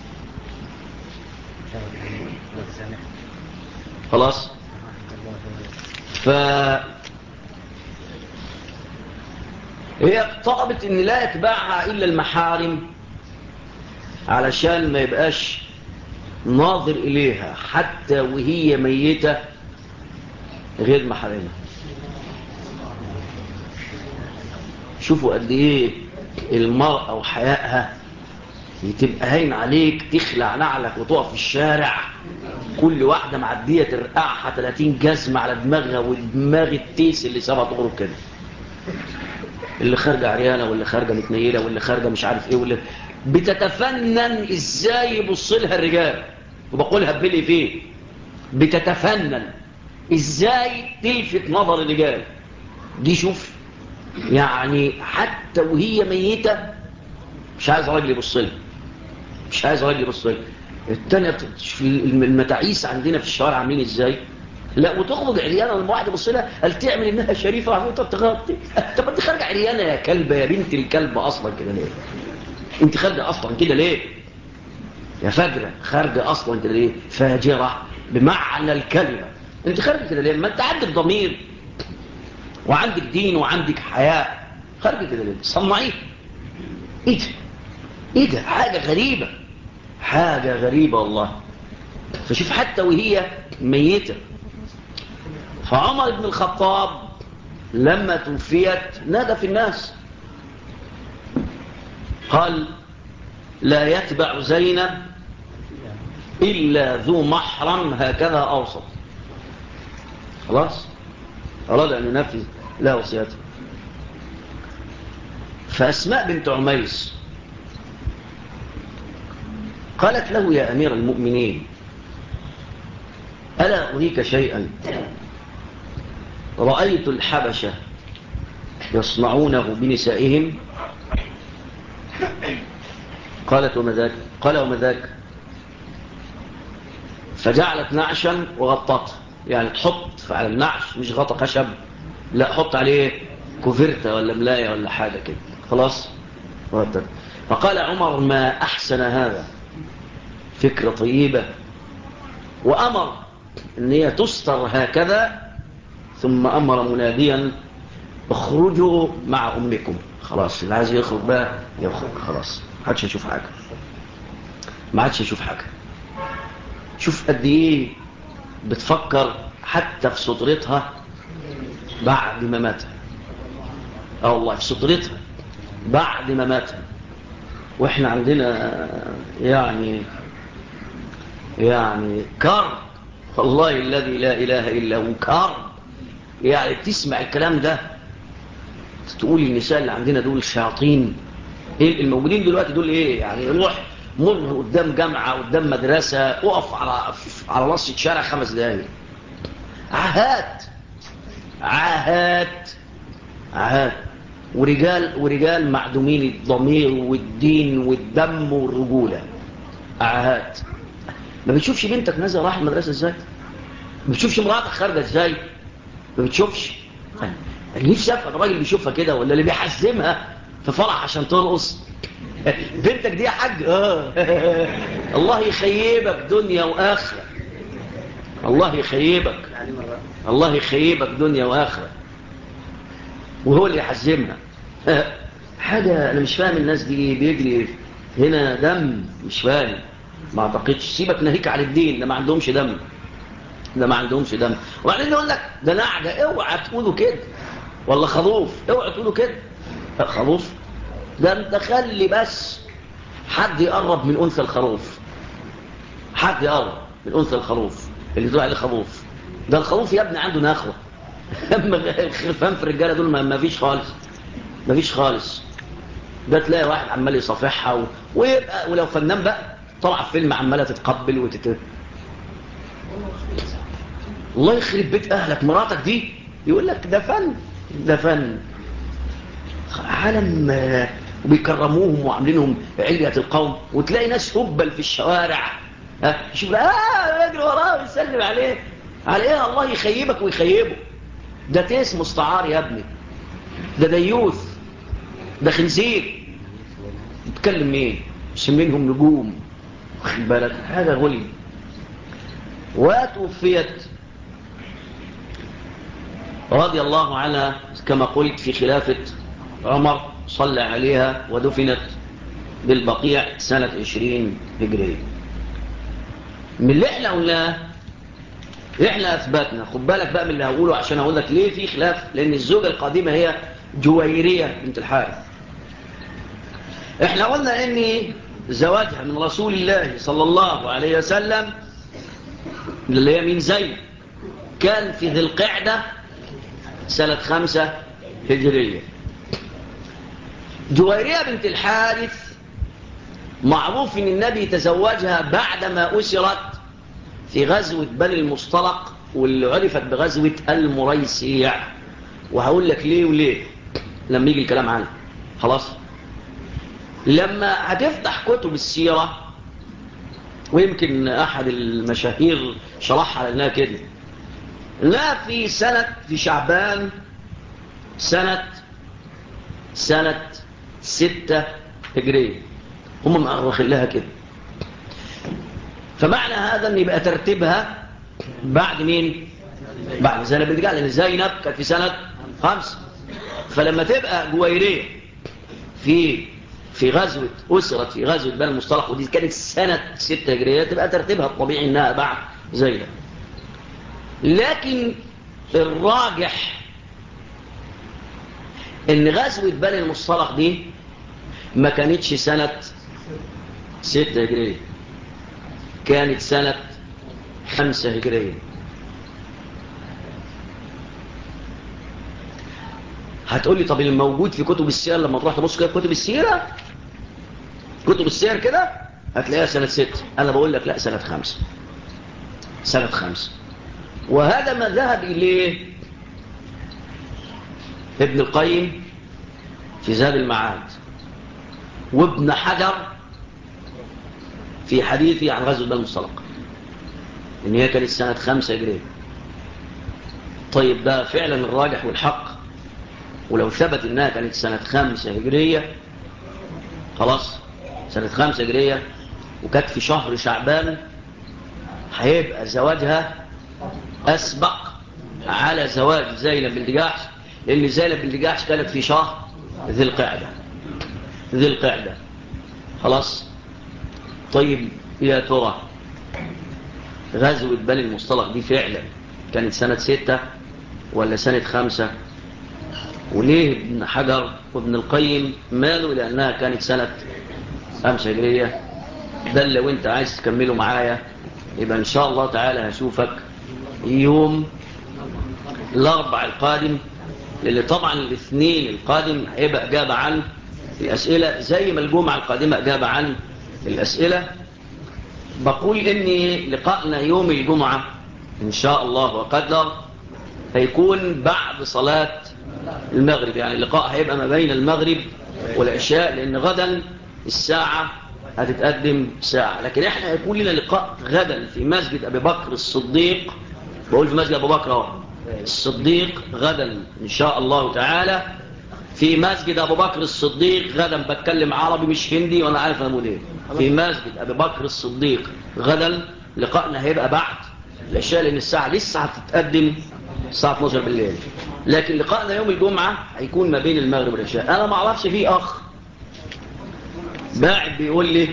هي طلبت ان لا يتبعها الا المحارم، علشان ما يبقاش ناظر اليها حتى وهي ميتة غير محارمة. شوفوا قد ايه المرأة وحيائها تبقى هين عليك تخلع نعلك وتقف في الشارع، كل واحدة معدية ترقعها 30 جزمة على دماغها ودماغ التيس اللي سابها تغرب كده، اللي خارجة عريانة واللي خارجة متنيلة واللي خارجة مش عارف ايه، واللي بتتفنن ازاي يبص لها الرجال. وبقولها ببلي فيه، بتتفنن ازاي تلفت نظر الرجال دي. شوف يعني حتى وهي ميتة مش عايز راجل يبص لها، مش عايز راجل يبص لها. التانية المتاعيس عندنا في الشوارع عاملين ازاي، لا وتخرج عريانه لما واحد يبص لها قال تعمل انها شريفه وعمال تغطي. طب انت خارجه عريانه يا كلبه يا بنت الكلب اصلا كده ليه؟ انت خارجه اصلا كده ليه يا فجره؟ خارجه اصلا كده ليه؟ فاجره بمعنى الكلمه. انت خارجه كده ليه؟ ما انت عندك ضمير وعندك دين وعندك حياء، خارجه كده ليه؟ صنعيه. ايه ده؟ ايه ده؟ حاجه غريبه والله. فشوف حتى وهي ميته. فعمر بن الخطاب لما توفيت نادى في الناس قال لا يتبع زينب إلا ذو محرم، هكذا أوصت. خلاص أراد أن ينفذ لا وصيته. فأسماء بنت عميس قالت له يا أمير المؤمنين ألا أريك شيئا رأيت الحبشة يصنعونه بنسائهم؟ قالت وما ذاك؟ قال وما ذاك؟ فجعلت نعشا وغطتها، يعني تحط على النعش مش غطا خشب، لا حط عليه كوفرتة ولا ملاية ولا حاجة كده، خلاص. فقال عمر ما أحسن هذا، فكرة طيبة، وأمر أن هي تستر هكذا، ثم أمر مناديا اخرجوا مع أمكم، خلاص اللي عايز يخرج بقى يخرج، خلاص ما عادش يشوف حاجة، ما عادش يشوف حاجة. شوف قد ايه بتفكر حتى في سترتها بعد ما ماتها، والله في سترتها بعد ما ماتها. واحنا عندنا يعني كرب، والله الذي لا اله الا هو كرب. يعني تسمع الكلام ده تقول النساء اللي عندنا دول شياطين. ايه الموجودين دلوقتي دول؟ ايه يعني؟ يروح مر قدام جامعة قدام مدرسة اقف على نص شارع 5 دقايق، عهات عهات عهات، ورجال معدومين الضمير والدين والدم والرجولة، عهات. ما بتشوفش بنتك نازله رايحه المدرسه ازاي؟ ما بتشوفش مراتك خارجه ازاي؟ ما بتشوفش. اللي نفسي افهم الراجل بيشوفها كده ولا اللي بيحزمها في فرح عشان ترقص؟ بنتك دي يا حاج الله يخيبك دنيا واخره، الله يخيبك، الله يخيبك دنيا واخره، وهو اللي يحزمها. حاجه انا مش فاهم الناس دي بيجري هنا دم، مش فاهم. ما اعتقدش، سيبك ناهيك على الدين، ده ما عندهمش دم، ده ما عندهمش دم. وبعدين يقول لك ده نعجه، اوعى تقولوا كده، ولا خروف، اوعى تقولوا كده. خروف ده انت خلي بس حد يقرب من انثى الخروف، حد يقرب من انثى الخروف اللي تقول عليه خروف. ده الخروف يا ابني عنده نخوه اما الخرفان في الرجاله دول ما فيش خالص، ما فيش خالص. ده تلاقي واحد عمال يصافحها ويبقى ولو فنان بقى طلع في فيلم عماله تتقبل الله يخرب بيت اهلك مراتك دي، يقول لك ده فن، ده فن. عالم وبيكرموهم وعاملينهم علية القوم، وتلاقي ناس هبل في الشوارع شوف يجري وراه ويسلم عليه، على ايه؟ الله يخيبك ويخيبه. ده تيس مستعار يا ابني، ده ديوث، ده خنزير. تتكلم مين؟ مسمينهم نجوم، واخد بالك؟ هذا غلي. وتوفيت رضي الله عنها كما قلت في خلافة عمر، صلى عليها ودفنت بالبقيع سنة 20 هجرية. من اللي احنا قلناه احنا اثبتنا، خد بالك بقى من اللي هقوله عشان اقول لك ليه في خلاف. لان الزوجة القديمة هي جويرية بنت الحارث. احنا قلنا ان زواجها من رسول الله صلى الله عليه وسلم اللي هي من زيد كان في ذي القعدة سنة 5 هجرية. جويرية بنت الحارث معروف ان النبي تزوجها بعدما أسرت في غزوة بني المصطلق، واللي عرفت بغزوة المريسيع. وهقول لك ليه وليه لما يجي الكلام عنه. خلاص، لما هتفتح كتب السيرة، ويمكن أحد المشاهير شرحها على أنها كده، لا في شعبان سنة 6 هجرية، هم مأرخين لها كده. فمعنى هذا أن يبقى ترتيبها بعد مين؟ بعد زينب بنت جحش، لأن زينب كانت في سنة 5. فلما تبقى جويرية في غزوة أسرت في غزوة بني المصطلق، ودي كانت سنة 6 هجرية، تبقى ترتيبها الطبيعي إنها بعد زينب. لكن الراجح إن غزوة بني المصطلق دي ما كانتش سنة 6 هجرية، كانت سنة 5 هجرية. هتقولي طب الموجود في كتب السير، لما تروح تبص كده في كتب السيرة، كتب السير كده هتلاقيها سنة 6. أنا بقول لك لا، سنة 5، سنة 5. وهذا ما ذهب إليه ابن القيم في زاد المعاد، وابن حجر في حديثه عن غزوة بني المصطلق. إن هي كانت سنة 5 هجرية. طيب ده فعلا الراجح والحق، ولو ثبت إنها كانت سنة 5 هجرية خلاص، سنة 5 هجرية وكانت في شهر شعبان، هيبقى زواجها أسبق على زواج زينب بنت جحش، لأن زينب بنت جحش كانت في شهر ذي القعدة. خلاص. طيب يا ترى غزوة بني المصطلق دي فعلا كانت سنة 6 ولا سنة 5؟ وليه ابن حجر وابن القيم مالوا لأنها كانت سنة 5 هجرية؟ ده اللي لو انت عايز تكمله معايا يبقى ان شاء الله تعالى هشوفك يوم الاربع القادم، اللي طبعا الاثنين القادم هيبقى اجابة عن الاسئلة زي ما الجمعة القادمة اجابة عن الاسئلة. بقول ان لقائنا يوم الجمعة ان شاء الله وقدر هيكون بعد صلاة المغرب، يعني اللقاء هيبقى ما بين المغرب والعشاء، لان غدا الساعة هتتقدم ساعة. لكن احنا هيكون لنا لقاء غدا في مسجد ابي بكر الصديق، بقول في مسجد ابو بكر الصديق غدا ان شاء الله تعالى، في مسجد ابو بكر الصديق غدا. بتكلم عربي مش هندي وانا عارف انا مدير. في مسجد ابي بكر الصديق غدا لقائنا هيبقى بعد العشاء، لان الساعة لسه هتتقدم الساعة 12 بالليل. لكن لقائنا يوم الجمعة هيكون ما بين المغرب والعشاء. انا ما اعرفش فيه اخ باعد بيقول لي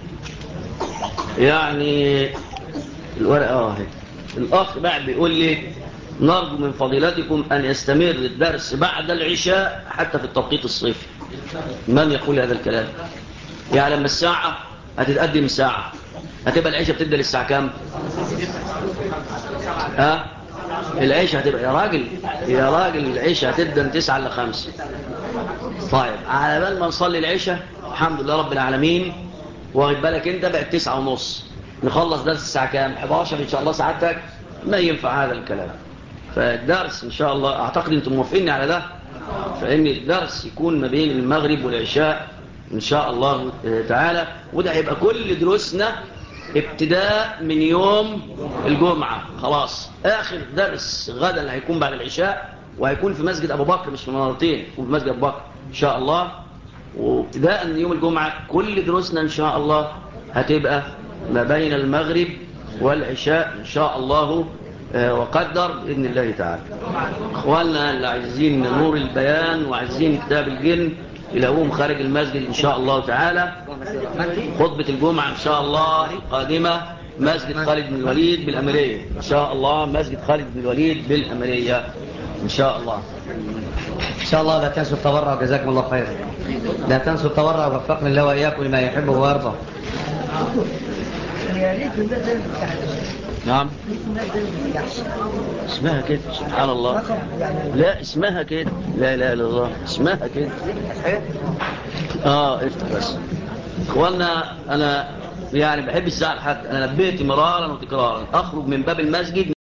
يعني الورقة هيك، الاخ باعد بيقول لي نرجو من فضيلتكم ان يستمر الدرس بعد العشاء حتى في التوقيت الصيفي. من يقول هذا الكلام؟ يعني لما الساعة هتتقدم ساعة هتبقى العشاء بتبدأ للساعة كام؟ العشاء هتبقى يا راجل العشاء هتبدأ من 9 ل 5. طيب على بال ما نصلي العشاء الحمد لله رب العالمين، واخد بالك انت بقت 9:30، نخلص درس الساعة كام؟ 11 ان شاء الله ساعتك. ما ينفع هذا الكلام. فالدرس ان شاء الله اعتقد انتم موافقيني على ده، فان الدرس يكون ما بين المغرب والعشاء ان شاء الله تعالى، وده هيبقى كل دروسنا ابتداء من يوم الجمعة. خلاص اخر درس غدا هيكون بعد العشاء، وهيكون في مسجد ابو بكر، مش في منارتين، يكون في مسجد ابو بكر ان شاء الله. وابتداء من يوم الجمعة كل دروسنا ان شاء الله هتبقى ما بين المغرب والعشاء ان شاء الله وقدر بإذن الله تعالى. اخواننا اللي عايزين نور البيان وعايزين كتاب الجن يلاقوهم خارج المسجد ان شاء الله تعالى. خطبة الجمعة ان شاء الله القادمة مسجد خالد بن الوليد بالأميرية ان شاء الله، مسجد خالد بن الوليد بالأميرية ان شاء الله. إن شاء الله لا تنسوا التبرع، جزاكم الله خير. لا تنسوا التبرع ووفقني الله وإياكم لما يحبه ويرضى. نعم اسمها كده سبحان الله. لا اسمها كده، لا لا لا الله اسمها كده. افتح بس. اخوانا انا يعني بحب الزعل حد، انا نبهت مرارا وتكرارا اخرج من باب المسجد